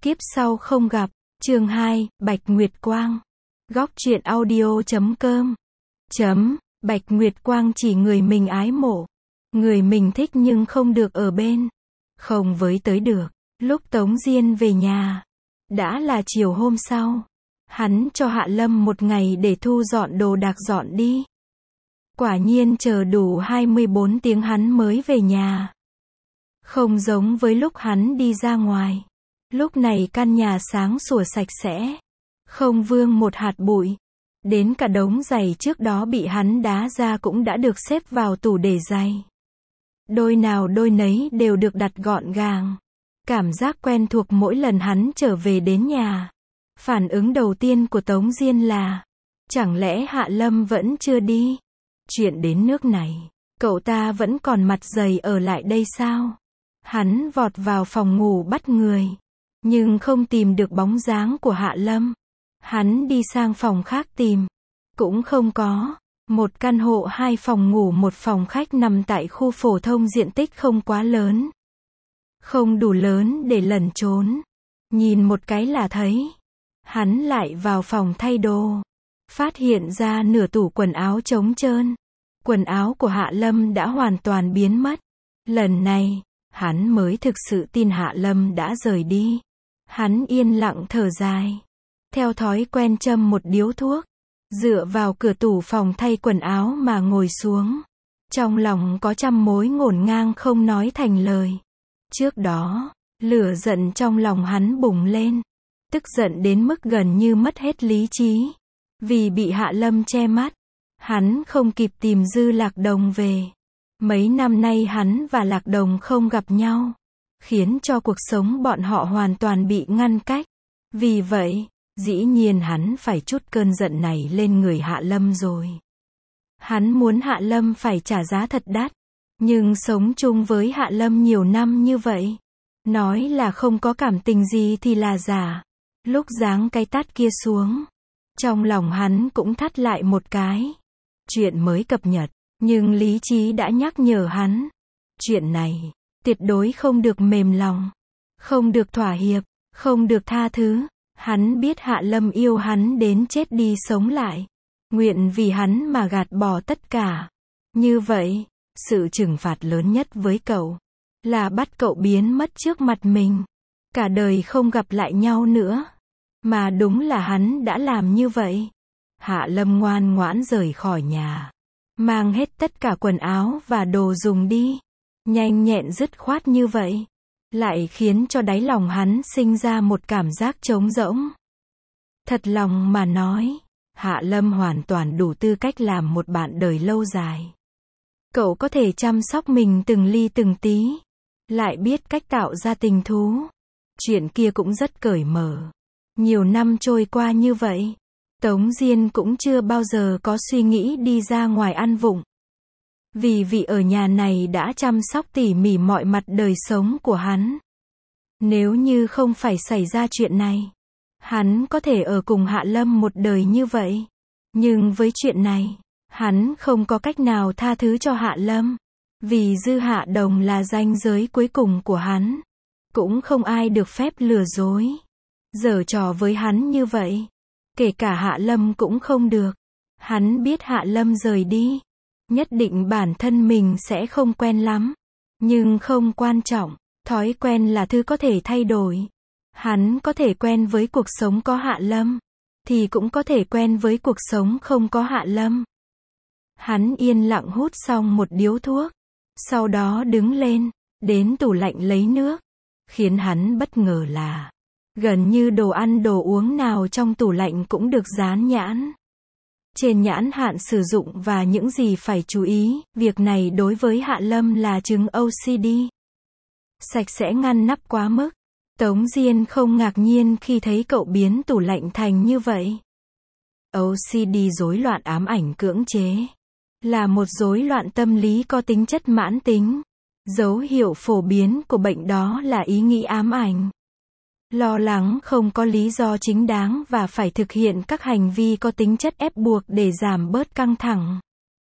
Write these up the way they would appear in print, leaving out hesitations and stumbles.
Kiếp sau không gặp. Chương 2, Bạch Nguyệt Quang. Góc truyện audio.com. Bạch Nguyệt Quang chỉ người mình ái mộ. Người mình thích nhưng không được ở bên. Không với tới được. Lúc Tống Diên về nhà. Đã là chiều hôm sau. Hắn cho Hạ Lâm một ngày để thu dọn đồ đạc dọn đi. Quả nhiên chờ đủ 24 tiếng hắn mới về nhà. Không giống với lúc hắn đi ra ngoài. Lúc này căn nhà sáng sủa sạch sẽ. Không vương một hạt bụi. Đến cả đống giày trước đó bị hắn đá ra cũng đã được xếp vào tủ để giày. Đôi nào đôi nấy đều được đặt gọn gàng. Cảm giác quen thuộc mỗi lần hắn trở về đến nhà. Phản ứng đầu tiên của Tống Diên là, chẳng lẽ Hạ Lâm vẫn chưa đi? Chuyện đến nước này, cậu ta vẫn còn mặt dày ở lại đây sao? Hắn vọt vào phòng ngủ bắt người, nhưng không tìm được bóng dáng của Hạ Lâm. Hắn đi sang phòng khác tìm, cũng không có. Một căn hộ 2 phòng ngủ 1 phòng khách nằm tại khu phổ thông, diện tích không quá lớn. Không đủ lớn để lẩn trốn. Nhìn một cái là thấy. Hắn lại vào phòng thay đồ. Phát hiện ra nửa tủ quần áo trống trơn. Quần áo của Hạ Lâm đã hoàn toàn biến mất. Lần này, hắn mới thực sự tin Hạ Lâm đã rời đi. Hắn yên lặng thở dài. Theo thói quen châm một điếu thuốc. Dựa vào cửa tủ phòng thay quần áo mà ngồi xuống. Trong lòng có trăm mối ngổn ngang không nói thành lời. Trước đó, lửa giận trong lòng hắn bùng lên. Tức giận đến mức gần như mất hết lý trí. Vì bị Hạ Lâm che mắt. Hắn không kịp tìm Dư Lạc Đồng về. Mấy năm nay hắn và Lạc Đồng không gặp nhau. Khiến cho cuộc sống bọn họ hoàn toàn bị ngăn cách. Vì vậy, dĩ nhiên hắn phải trút cơn giận này lên người Hạ Lâm rồi. Hắn muốn Hạ Lâm phải trả giá thật đắt. Nhưng sống chung với Hạ Lâm nhiều năm như vậy. Nói là không có cảm tình gì thì là giả. Lúc giáng cái tát kia xuống. Trong lòng hắn cũng thắt lại một cái. Chuyện mới cập nhật. Nhưng lý trí đã nhắc nhở hắn. Chuyện này, tuyệt đối không được mềm lòng. Không được thỏa hiệp. Không được tha thứ. Hắn biết Hạ Lâm yêu hắn đến chết đi sống lại. Nguyện vì hắn mà gạt bỏ tất cả. Như vậy, sự trừng phạt lớn nhất với cậu là bắt cậu biến mất trước mặt mình. Cả đời không gặp lại nhau nữa. Mà đúng là hắn đã làm như vậy. Hạ Lâm ngoan ngoãn rời khỏi nhà. Mang hết tất cả quần áo và đồ dùng đi. Nhanh nhẹn dứt khoát như vậy. Lại khiến cho đáy lòng hắn sinh ra một cảm giác trống rỗng. Thật lòng mà nói, Hạ Lâm hoàn toàn đủ tư cách làm một bạn đời lâu dài. Cậu có thể chăm sóc mình từng ly từng tí. Lại biết cách tạo ra tình thú. Chuyện kia cũng rất cởi mở. Nhiều năm trôi qua như vậy, Tống Diên cũng chưa bao giờ có suy nghĩ đi ra ngoài ăn vụng. Vì vị ở nhà này đã chăm sóc tỉ mỉ mọi mặt đời sống của hắn. Nếu như không phải xảy ra chuyện này, hắn có thể ở cùng Hạ Lâm một đời như vậy. Nhưng với chuyện này, hắn không có cách nào tha thứ cho Hạ Lâm. Vì Dư Hạ Đồng là ranh giới cuối cùng của hắn. Cũng không ai được phép lừa dối. Giở trò với hắn như vậy. Kể cả Hạ Lâm cũng không được. Hắn biết Hạ Lâm rời đi. Nhất định bản thân mình sẽ không quen lắm. Nhưng không quan trọng. Thói quen là thứ có thể thay đổi. Hắn có thể quen với cuộc sống có Hạ Lâm. Thì cũng có thể quen với cuộc sống không có Hạ Lâm. Hắn yên lặng hút xong một điếu thuốc. Sau đó đứng lên. Đến tủ lạnh lấy nước. Khiến hắn bất ngờ là gần như đồ ăn đồ uống nào trong tủ lạnh cũng được dán nhãn. Trên nhãn hạn sử dụng và những gì phải chú ý. Việc này đối với Hạ Lâm là chứng OCD. Sạch sẽ ngăn nắp quá mức. Tống Diên không ngạc nhiên khi thấy cậu biến tủ lạnh thành như vậy. OCD, rối loạn ám ảnh cưỡng chế, là một rối loạn tâm lý có tính chất mãn tính. Dấu hiệu phổ biến của bệnh đó là ý nghĩ ám ảnh, lo lắng không có lý do chính đáng và phải thực hiện các hành vi có tính chất ép buộc để giảm bớt căng thẳng.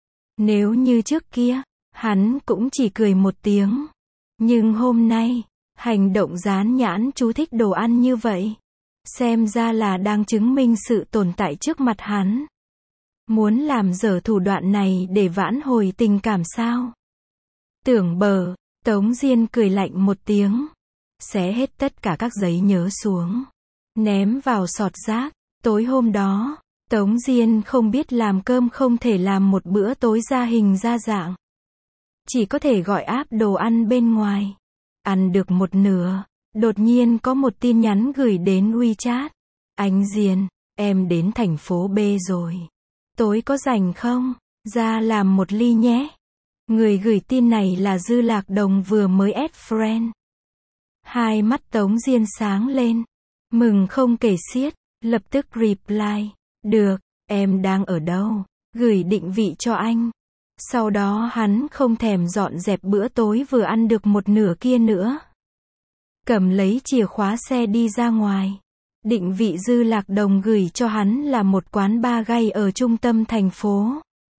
Nếu như trước kia, hắn cũng chỉ cười một tiếng. Nhưng hôm nay, Hành động dán nhãn chú thích đồ ăn như vậy. Xem ra là đang chứng minh sự tồn tại trước mặt hắn. Muốn làm dở thủ đoạn này để vãn hồi tình cảm sao? Tưởng bờ, Tống Diên cười lạnh một tiếng. Xé hết tất cả các giấy nhớ xuống. Ném vào sọt rác. Tối hôm đó, Tống Diên không biết làm cơm, không thể làm một bữa tối ra hình ra dạng. Chỉ có thể gọi app đồ ăn bên ngoài. Ăn được một nửa, đột nhiên có một tin nhắn gửi đến WeChat. Anh Diên, em đến thành phố B rồi. Tối có rảnh không? Ra làm một ly nhé. Người gửi tin này là Dư Lạc Đồng vừa mới add friend. Hai mắt Tống Diên sáng lên. Mừng không kể xiết, lập tức reply. Được, em đang ở đâu? Gửi định vị cho anh. Sau đó hắn không thèm dọn dẹp bữa tối vừa ăn được một nửa kia nữa. Cầm lấy chìa khóa xe đi ra ngoài. Định vị Dư Lạc Đồng gửi cho hắn là một quán bar gay ở trung tâm thành phố.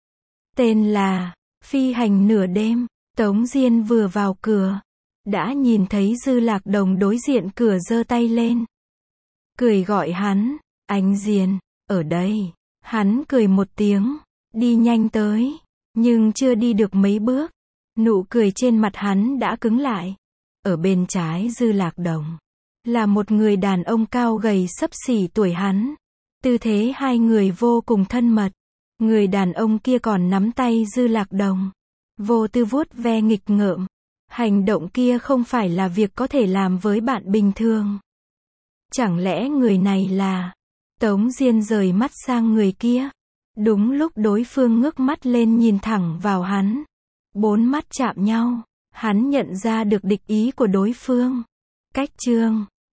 Tên là Phi Hành Nửa Đêm. Tống Diên vừa vào cửa, đã nhìn thấy Dư Lạc Đồng đối diện cửa giơ tay lên. Cười gọi hắn, anh Diên, ở đây. Hắn cười một tiếng, đi nhanh tới. Nhưng chưa đi được mấy bước, nụ cười trên mặt hắn đã cứng lại. Ở bên trái Dư Lạc Đồng là một người đàn ông cao gầy xấp xỉ tuổi hắn. Tư thế hai người vô cùng thân mật. Người đàn ông kia còn nắm tay Dư Lạc Đồng, vô tư vuốt ve nghịch ngợm. Hành động kia không phải là việc có thể làm với bạn bình thường. Chẳng lẽ người này là... Tống Diên rời mắt sang người kia. Đúng lúc đối phương ngước mắt lên nhìn thẳng vào hắn. Bốn mắt chạm nhau. Hắn nhận ra được địch ý của đối phương. Cách chương